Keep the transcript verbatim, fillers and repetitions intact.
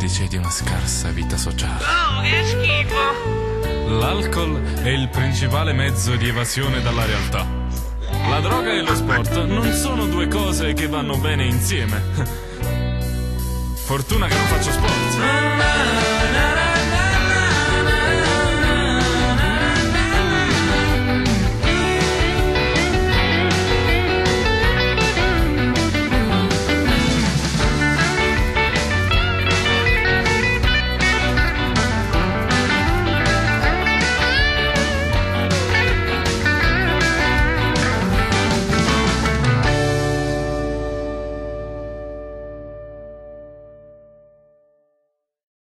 indice di una scarsa vita sociale. Oh, che schifo! L'alcol è il principale mezzo di evasione dalla realtà. La droga e lo sport non sono due cose che vanno bene insieme. Fortuna che non faccio sport.